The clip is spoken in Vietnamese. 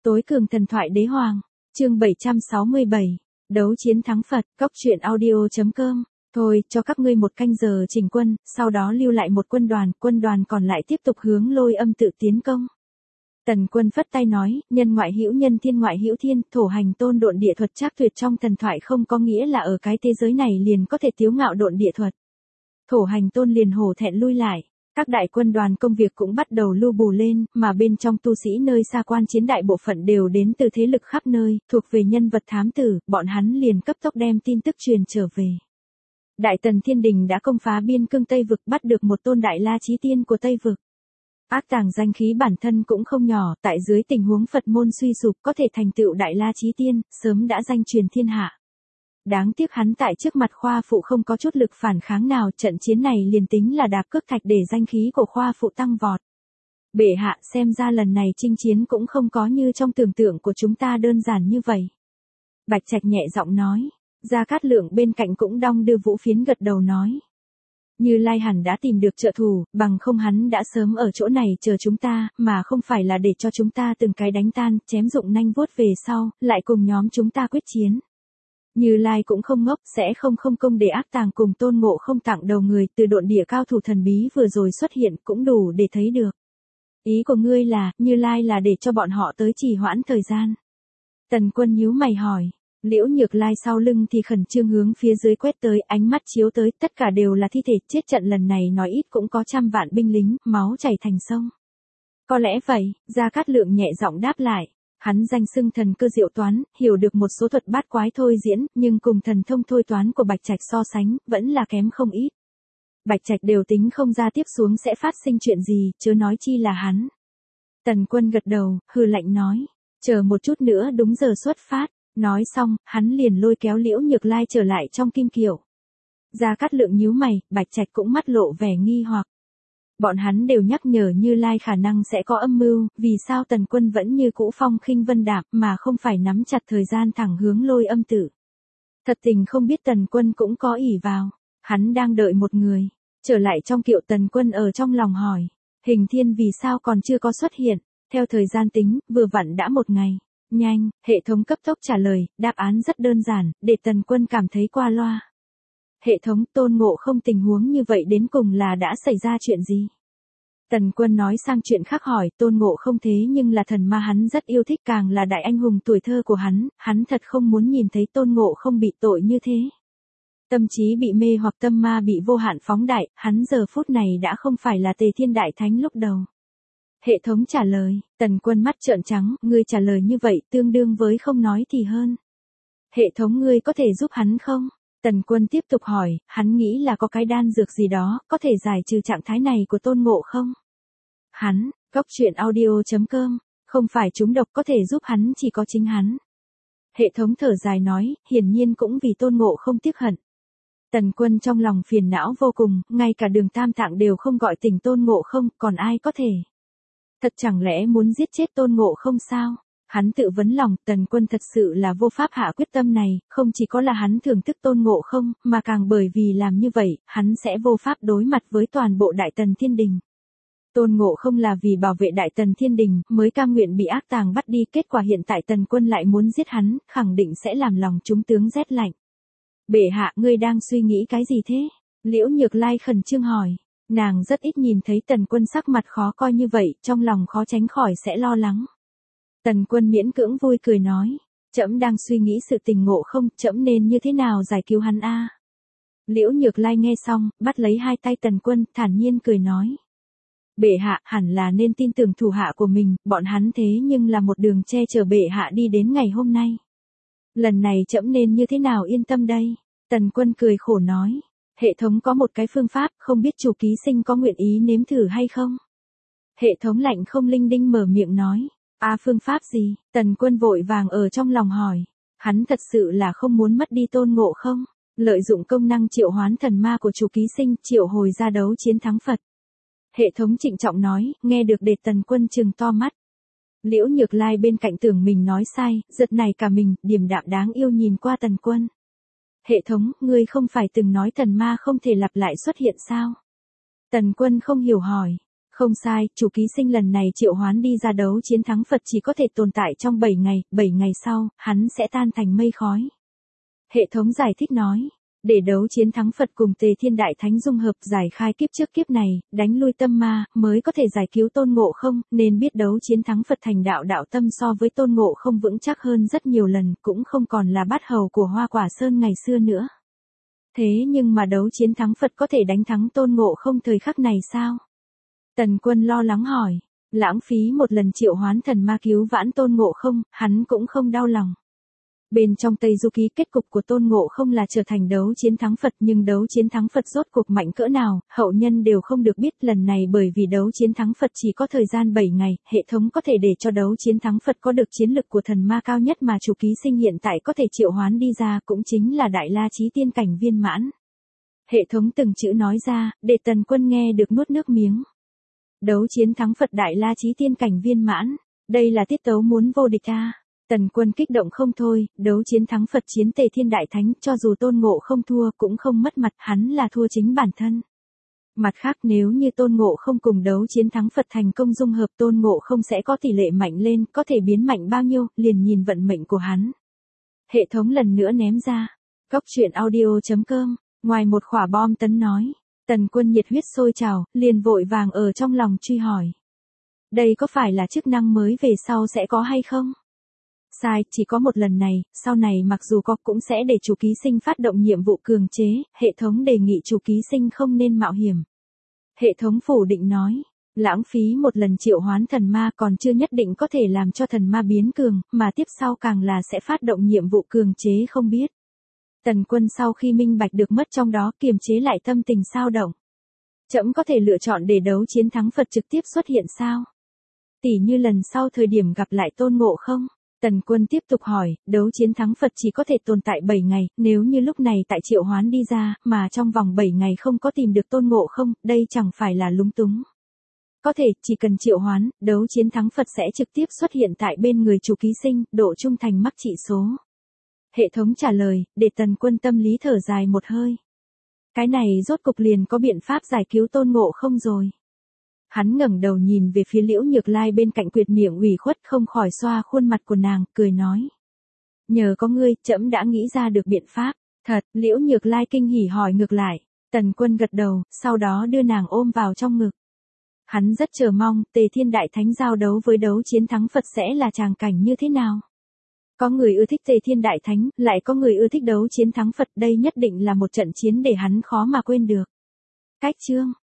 Tối cường thần thoại đế hoàng, chương 767, đấu chiến thắng Phật, Cóc truyện audio.com. Thôi, cho các ngươi một canh giờ chỉnh quân, sau đó lưu lại một quân đoàn còn lại tiếp tục hướng Lôi Âm tự tiến công. Tần Quân phất tay nói, nhân ngoại hữu nhân, thiên ngoại hữu thiên, thổ hành tôn độn địa thuật trác tuyệt trong thần thoại không có nghĩa là ở cái thế giới này liền có thể tiếu ngạo độn địa thuật. Thổ hành tôn liền hổ thẹn lui lại. Các đại quân đoàn công việc cũng bắt đầu lưu bù lên, mà bên trong tu sĩ nơi xa quan chiến đại bộ phận đều đến từ thế lực khắp nơi, thuộc về nhân vật thám tử, bọn hắn liền cấp tốc đem tin tức truyền trở về. Đại Tần Thiên Đình đã công phá biên cương Tây Vực, bắt được một tôn đại la chí tiên của Tây Vực. Ác Tàng danh khí bản thân cũng không nhỏ, tại dưới tình huống Phật môn suy sụp có thể thành tựu đại la chí tiên, sớm đã danh truyền thiên hạ. Đáng tiếc hắn tại trước mặt Khoa Phụ không có chút lực phản kháng nào, trận chiến này liền tính là đạp cước thạch để danh khí của Khoa Phụ tăng vọt. Bệ hạ, xem ra lần này chinh chiến cũng không có như trong tưởng tượng của chúng ta đơn giản như vậy. Bạch Trạch nhẹ giọng nói, Gia Cát Lượng bên cạnh cũng đong đưa vũ phiến gật đầu nói. Như Lai hẳn đã tìm được trợ thủ, bằng không hắn đã sớm ở chỗ này chờ chúng ta, mà không phải là để cho chúng ta từng cái đánh tan, chém dụng nanh vuốt về sau, lại cùng nhóm chúng ta quyết chiến. Như Lai cũng không ngốc, sẽ không công để Ác Tàng cùng Tôn Ngộ không tặng đầu người, từ độn địa cao thủ thần bí vừa rồi xuất hiện cũng đủ để thấy được. Ý của ngươi là, Như Lai là để cho bọn họ tới trì hoãn thời gian. Tần Quân nhíu mày hỏi, Liễu Nhược Lai sau lưng thì khẩn trương hướng phía dưới quét tới, ánh mắt chiếu tới, tất cả đều là thi thể, chết trận lần này nói ít cũng có 100 vạn binh lính, máu chảy thành sông. Có lẽ vậy, Gia Cát Lượng nhẹ giọng đáp lại. Hắn danh xưng thần cơ diệu toán, hiểu được một số thuật bát quái thôi diễn, nhưng cùng thần thông thôi toán của Bạch Trạch so sánh, vẫn là kém không ít. Bạch Trạch đều tính không ra tiếp xuống sẽ phát sinh chuyện gì, chớ nói chi là hắn. Tần Quân gật đầu, hừ lạnh nói, chờ một chút nữa đúng giờ xuất phát. Nói xong, hắn liền lôi kéo Liễu Nhược Lai trở lại trong kim kiệu. Gia Cát Lượng nhíu mày, Bạch Trạch cũng mắt lộ vẻ nghi hoặc. Bọn hắn đều nhắc nhở Như Lai khả năng sẽ có âm mưu, vì sao Tần Quân vẫn như cũ phong khinh vân đạm mà không phải nắm chặt thời gian thẳng hướng Lôi Âm tự. Thật tình không biết Tần Quân cũng có ỷ vào, hắn đang đợi một người. Trở lại trong kiệu, Tần Quân ở trong lòng hỏi, Hình Thiên vì sao còn chưa có xuất hiện, theo thời gian tính, vừa vặn đã một ngày. Nhanh, hệ thống cấp tốc trả lời, đáp án rất đơn giản, để Tần Quân cảm thấy qua loa. Hệ thống, Tôn Ngộ không tình huống như vậy đến cùng là đã xảy ra chuyện gì? Tần Quân nói sang chuyện khác hỏi, Tôn Ngộ không thế nhưng là thần ma hắn rất yêu thích, càng là đại anh hùng tuổi thơ của hắn thật không muốn nhìn thấy Tôn Ngộ không bị tội như thế. Tâm trí bị mê hoặc tâm ma bị vô hạn phóng đại, hắn giờ phút này đã không phải là Tề Thiên Đại Thánh lúc đầu. Hệ thống trả lời, Tần Quân mắt trợn trắng, ngươi trả lời như vậy tương đương với không nói thì hơn. Hệ thống, ngươi có thể giúp hắn không? Tần Quân tiếp tục hỏi, hắn nghĩ là có cái đan dược gì đó, có thể giải trừ trạng thái này của Tôn Ngộ không? Hắn, Cóc truyện audio.com, không phải trúng độc có thể giúp hắn chỉ có chính hắn. Hệ thống thở dài nói, hiển nhiên cũng vì Tôn Ngộ không tiếc hận. Tần Quân trong lòng phiền não vô cùng, ngay cả Đường Tam Tạng đều không gọi tỉnh Tôn Ngộ không, còn ai có thể? Thật chẳng lẽ muốn giết chết Tôn Ngộ không sao? Hắn tự vấn lòng, Tần Quân thật sự là vô pháp hạ quyết tâm này, không chỉ có là hắn thưởng thức Tôn Ngộ không, mà càng bởi vì làm như vậy, hắn sẽ vô pháp đối mặt với toàn bộ Đại Tần Thiên Đình. Tôn Ngộ không là vì bảo vệ Đại Tần Thiên Đình, mới cam nguyện bị Ác Tàng bắt đi, kết quả hiện tại Tần Quân lại muốn giết hắn, khẳng định sẽ làm lòng chúng tướng rét lạnh. Bệ hạ, ngươi đang suy nghĩ cái gì thế? Liễu Nhược Lai khẩn trương hỏi. Nàng rất ít nhìn thấy Tần Quân sắc mặt khó coi như vậy, trong lòng khó tránh khỏi sẽ lo lắng. Tần Quân miễn cưỡng vui cười nói, trẫm đang suy nghĩ sự tình Ngộ không, trẫm nên như thế nào giải cứu hắn a? Liễu Nhược Lai nghe xong, bắt lấy hai tay Tần Quân, thản nhiên cười nói. Bệ hạ, hẳn là nên tin tưởng thủ hạ của mình, bọn hắn thế nhưng là một đường che chở bệ hạ đi đến ngày hôm nay. Lần này trẫm nên như thế nào yên tâm đây? Tần Quân cười khổ nói. Hệ thống có một cái phương pháp, không biết chủ ký sinh có nguyện ý nếm thử hay không? Hệ thống lạnh không linh đinh mở miệng nói. Phương pháp gì? Tần Quân vội vàng ở trong lòng hỏi. Hắn thật sự là không muốn mất đi Tôn Ngộ không? Lợi dụng công năng triệu hoán thần ma của chủ ký sinh, triệu hồi ra đấu chiến thắng Phật. Hệ thống trịnh trọng nói, nghe được để Tần Quân trừng to mắt. Liễu Nhược Lai bên cạnh tưởng mình nói sai, giật này cả mình, điềm đạm đáng yêu nhìn qua Tần Quân. Hệ thống, ngươi không phải từng nói thần ma không thể lặp lại xuất hiện sao? Tần Quân không hiểu hỏi. Không sai, chủ ký sinh lần này triệu hoán đi ra đấu chiến thắng Phật chỉ có thể tồn tại trong 7 ngày, 7 ngày sau, hắn sẽ tan thành mây khói. Hệ thống giải thích nói, để đấu chiến thắng Phật cùng Tề Thiên Đại Thánh dung hợp giải khai kiếp trước kiếp này, đánh lui tâm ma, mới có thể giải cứu Tôn Ngộ Không, nên biết đấu chiến thắng Phật thành đạo đạo tâm so với Tôn Ngộ Không vững chắc hơn rất nhiều lần, cũng không còn là bát hầu của Hoa Quả Sơn ngày xưa nữa. Thế nhưng mà đấu chiến thắng Phật có thể đánh thắng Tôn Ngộ Không thời khắc này sao? Tần Quân lo lắng hỏi, lãng phí một lần triệu hoán thần ma cứu vãn Tôn Ngộ Không, hắn cũng không đau lòng. Bên trong Tây Du Ký kết cục của Tôn Ngộ Không là trở thành đấu chiến thắng Phật, nhưng đấu chiến thắng Phật rốt cuộc mạnh cỡ nào, hậu nhân đều không được biết. Lần này bởi vì đấu chiến thắng Phật chỉ có thời gian 7 ngày, hệ thống có thể để cho đấu chiến thắng Phật có được chiến lực của thần ma cao nhất mà chủ ký sinh hiện tại có thể triệu hoán đi ra, cũng chính là Đại La Chí Tiên cảnh viên mãn. Hệ thống từng chữ nói ra, để Tần Quân nghe được nuốt nước miếng. Đấu chiến thắng Phật Đại La Chí Tiên cảnh viên mãn, đây là tiết tấu muốn vô địch a. Tần Quân kích động không thôi, đấu chiến thắng Phật chiến Tề Thiên Đại Thánh, cho dù Tôn Ngộ Không thua cũng không mất mặt, hắn là thua chính bản thân. Mặt khác, nếu như Tôn Ngộ Không cùng đấu chiến thắng Phật thành công dung hợp, Tôn Ngộ Không sẽ có tỷ lệ mạnh lên, có thể biến mạnh bao nhiêu, liền nhìn vận mệnh của hắn. Hệ thống lần nữa ném ra. Cóc truyện audio.com, ngoài một quả bom tấn nói. Tần Quân nhiệt huyết sôi trào, liền vội vàng ở trong lòng truy hỏi. Đây có phải là chức năng mới về sau sẽ có hay không? Sai, chỉ có một lần này, sau này mặc dù có cũng sẽ để chủ ký sinh phát động nhiệm vụ cường chế, hệ thống đề nghị chủ ký sinh không nên mạo hiểm. Hệ thống phủ định nói, lãng phí một lần triệu hoán thần ma còn chưa nhất định có thể làm cho thần ma biến cường, mà tiếp sau càng là sẽ phát động nhiệm vụ cường chế không biết. Tần Quân sau khi minh bạch được mất trong đó, kiềm chế lại tâm tình sao động. Trẫm có thể lựa chọn để đấu chiến thắng Phật trực tiếp xuất hiện sao? Tỉ như lần sau thời điểm gặp lại Tôn Ngộ Không? Tần Quân tiếp tục hỏi, đấu chiến thắng Phật chỉ có thể tồn tại 7 ngày, nếu như lúc này tại triệu hoán đi ra, mà trong vòng 7 ngày không có tìm được Tôn Ngộ Không, đây chẳng phải là lúng túng. Có thể, chỉ cần triệu hoán, đấu chiến thắng Phật sẽ trực tiếp xuất hiện tại bên người chủ ký sinh, độ trung thành mắc trị số. Hệ thống trả lời, để Tần Quân tâm lý thở dài một hơi. Cái này rốt cục liền có biện pháp giải cứu Tôn Ngộ Không rồi. Hắn ngẩng đầu nhìn về phía Liễu Nhược Lai bên cạnh, quyệt miệng ủy khuất không khỏi xoa khuôn mặt của nàng, cười nói. Nhờ có ngươi, trẫm đã nghĩ ra được biện pháp. Thật, Liễu Nhược Lai kinh hỉ hỏi ngược lại. Tần Quân gật đầu, sau đó đưa nàng ôm vào trong ngực. Hắn rất chờ mong, Tề Thiên Đại Thánh giao đấu với đấu chiến thắng Phật sẽ là tràng cảnh như thế nào. Có người ưa thích Tề Thiên Đại Thánh, lại có người ưa thích đấu chiến thắng Phật, đây nhất định là một trận chiến để hắn khó mà quên được. Cách chương